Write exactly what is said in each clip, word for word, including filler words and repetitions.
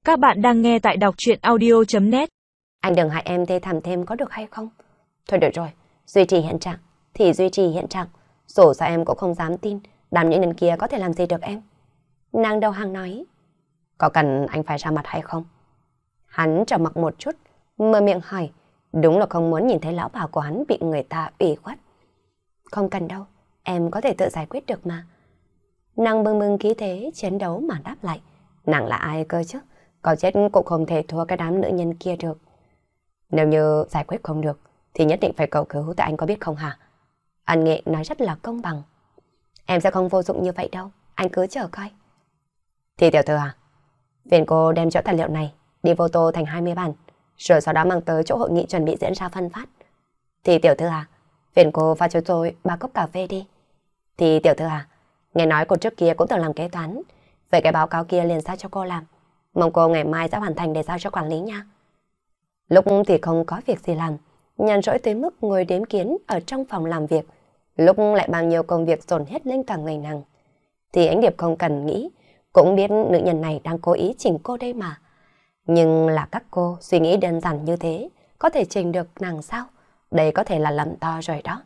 Các bạn đang nghe tại đọc truyện audio chấm net. Anh đừng hại em thê thảm thêm có được hay không? Thôi được rồi, duy trì hiện trạng thì duy trì hiện trạng. Dù sao em cũng không dám tin đám những nhân kia có thể làm gì được em. Nàng đầu hàng nói. Có cần anh phải ra mặt hay không? Hắn trầm mặc một chút, mở miệng hỏi. Đúng là không muốn nhìn thấy lão bà của hắn bị người ta ủy khuất. Không cần đâu, em có thể tự giải quyết được mà. Nàng bừng bừng khí thế chiến đấu mà đáp lại. Nàng là ai cơ chứ? Có chết cũng không thể thua cái đám nữ nhân kia được. Nếu như giải quyết không được thì nhất định phải cầu cứu, tại anh có biết không hả? Ân Nghệ nói rất là công bằng. Em sẽ không vô dụng như vậy đâu, anh cứ chờ coi. Thì tiểu thư à, phiền cô đem chỗ tài liệu này đi photo thành hai mươi bản, rồi sau đó mang tới chỗ hội nghị chuẩn bị diễn ra phân phát. Thì tiểu thư à, phiền cô pha cho tôi ba cốc cà phê đi. Thì tiểu thư à, nghe nói cô trước kia cũng từng làm kế toán, vậy cái báo cáo kia liền giao cho cô làm. Mong cô ngày mai sẽ hoàn thành để giao cho quản lý nha. Lúc thì không có việc gì làm, nhàn rỗi tới mức ngồi đếm kiến ở trong phòng làm việc. Lúc lại bao nhiêu công việc dồn hết lên cả người nàng. Thì Ánh Điệp không cần nghĩ, cũng biết nữ nhân này đang cố ý chỉnh cô đây mà. Nhưng là các cô suy nghĩ đơn giản như thế, có thể chỉnh được nàng sao? Đây có thể là lầm to rồi đó.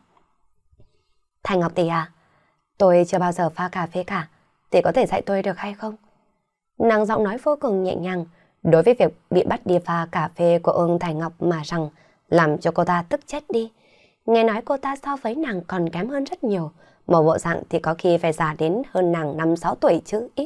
Thành Ngọc tỷ à, tôi chưa bao giờ pha cà phê cả, tỷ có thể dạy tôi được hay không? Nàng giọng nói vô cùng nhẹ nhàng, đối với việc bị bắt đi pha cà phê của Ưng Thành Ngọc mà rằng làm cho cô ta tức chết đi. Nghe nói cô ta so với nàng còn kém hơn rất nhiều, một bộ dạng thì có khi phải già đến hơn nàng năm sáu tuổi chứ ít.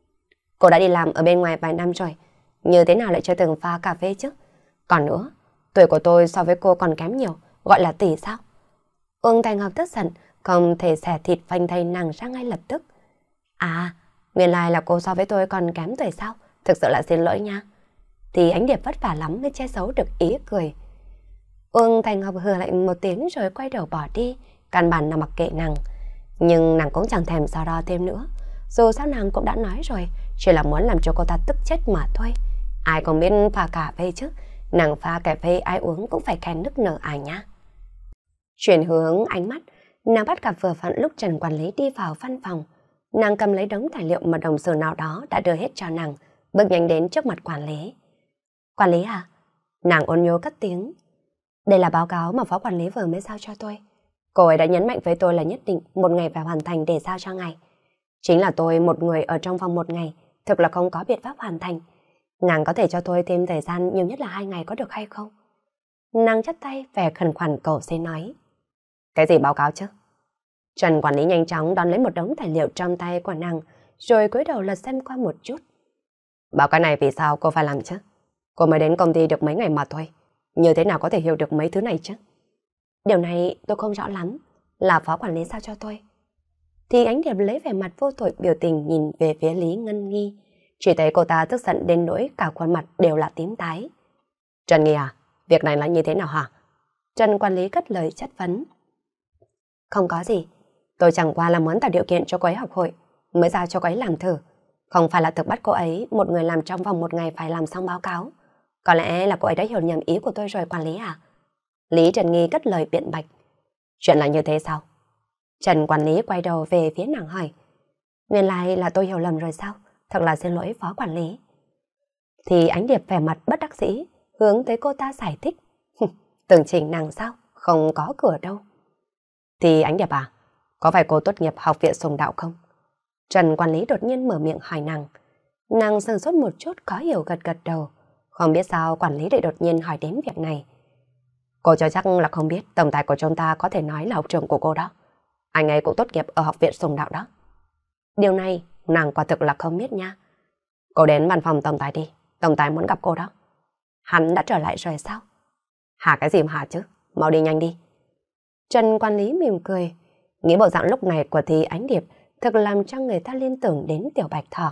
Cô đã đi làm ở bên ngoài vài năm rồi, như thế nào lại chưa từng pha cà phê chứ? Còn nữa, tuổi của tôi so với cô còn kém nhiều, gọi là tỷ sao? Ưng Thành Ngọc tức giận, không thể xẻ thịt phanh thay nàng ra ngay lập tức. À, nguyên lai là cô so với tôi còn kém tuổi sao? Thực sự là xin lỗi nha. Thì Ánh Điệp vất vả lắm mới che giấu được ý cười. Ưng Thành Ngọc hừ lạnh một tiếng rồi quay đầu bỏ đi, căn bản là mặc kệ nàng. Nhưng nàng cũng chẳng thèm so đo thêm nữa. Dù sao nàng cũng đã nói rồi, chỉ là muốn làm cho cô ta tức chết mà thôi. Ai không biết pha cà phê chứ? Nàng pha cà phê ai uống cũng phải khen nức nở à nhá. Chuyển hướng ánh mắt, nàng bắt gặp vừa vặn lúc Trần quản lý đi vào văn phòng. Nàng cầm lấy đống tài liệu mà đồng sự nào đó đã đưa hết cho nàng, bước nhanh đến trước mặt quản lý. Quản lý à? Nàng ôn nhô cất tiếng. Đây là báo cáo mà phó quản lý vừa mới giao cho tôi. Cô ấy đã nhấn mạnh với tôi là nhất định một ngày phải hoàn thành để giao cho ngài. Chính là tôi một người ở trong vòng một ngày, thực là không có biện pháp hoàn thành. Nàng có thể cho tôi thêm thời gian nhiều nhất là hai ngày có được hay không? Nàng chắp tay vẻ khẩn khoản cầu xin nói. Cái gì báo cáo chứ? Trần quản lý nhanh chóng đón lấy một đống tài liệu trong tay của nàng, rồi cúi đầu lật xem qua một chút. Báo cáo này vì sao cô phải làm chứ? Cô mới đến công ty được mấy ngày mà thôi. Như thế nào có thể hiểu được mấy thứ này chứ? Điều này tôi không rõ lắm, là phó quản lý sao cho tôi. Thì Ánh Điệp lấy vẻ mặt vô tội biểu tình nhìn về phía Lý Ngân Nghi. Chỉ thấy cô ta tức giận đến nỗi cả khuôn mặt đều là tím tái. Trần Nghi à, việc này là như thế nào hả? Trần quản lý cất lời chất vấn. Không có gì, tôi chẳng qua là muốn tạo điều kiện cho cô ấy học hội, mới giao cho cô ấy làm thử. Không phải là thực bắt cô ấy một người làm trong vòng một ngày phải làm xong báo cáo. Có lẽ là cô ấy đã hiểu nhầm ý của tôi rồi quản lý à? Lý Trần Nghi cất lời biện bạch. Chuyện là như thế sao? Trần quản lý quay đầu về phía nàng hỏi. Nguyên lai là tôi hiểu lầm rồi sao? Thật là xin lỗi phó quản lý. Thì Ánh Điệp vẻ mặt bất đắc dĩ, hướng tới cô ta giải thích. Tưởng chỉnh nàng sao? Không có cửa đâu. Thì Ánh Điệp à, có phải cô tốt nghiệp học viện Sùng Đạo không? Trần quản lý đột nhiên mở miệng hỏi nàng. Nàng sửng sốt một chút có hiểu gật gật đầu. Không biết sao quản lý lại đột nhiên hỏi đến việc này. Cô cho chắc là không biết tổng tài của chúng ta có thể nói là học trưởng của cô đó. Anh ấy cũng tốt nghiệp ở học viện Sùng Đạo đó. Điều này nàng quả thực là không biết nha. Cô đến văn phòng tổng tài đi, tổng tài muốn gặp cô đó. Hắn đã trở lại rồi sao? Hả cái gì mà hả chứ, mau đi nhanh đi. Trần quản lý mỉm cười, nghĩ bộ dạng lúc này của Thì Ánh Điệp thực làm cho người ta liên tưởng đến Tiểu Bạch Thỏ.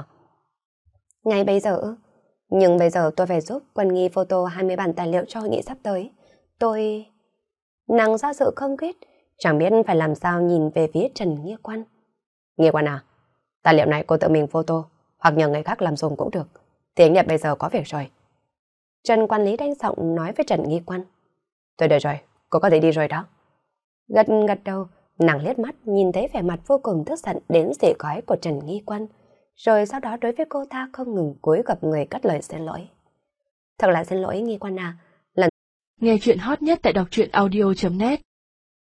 Ngay bây giờ, nhưng bây giờ tôi phải giúp Quân Nghi photo hai mươi bản tài liệu cho hội nghị sắp tới. Tôi... Nàng do dự không quyết, chẳng biết phải làm sao nhìn về phía Trần Nghĩa Quan. Nghĩa Quan à, tài liệu này cô tự mình photo, hoặc nhờ người khác làm dùng cũng được. Thì Ánh Điệp bây giờ có việc rồi. Trần quản lý đanh giọng nói với Trần Nghi Quan. Tôi đợi rồi, cô có thể đi rồi đó. Gật gật đầu, nàng liếc mắt nhìn thấy vẻ mặt vô cùng tức giận đến rỉ khói của Trần Nghi Quan, rồi sau đó đối với cô ta không ngừng cúi gập người cất lời xin lỗi. Thật là xin lỗi Nghi Quan à. Nghe chuyện hot nhất tại đọc truyện audio chấm net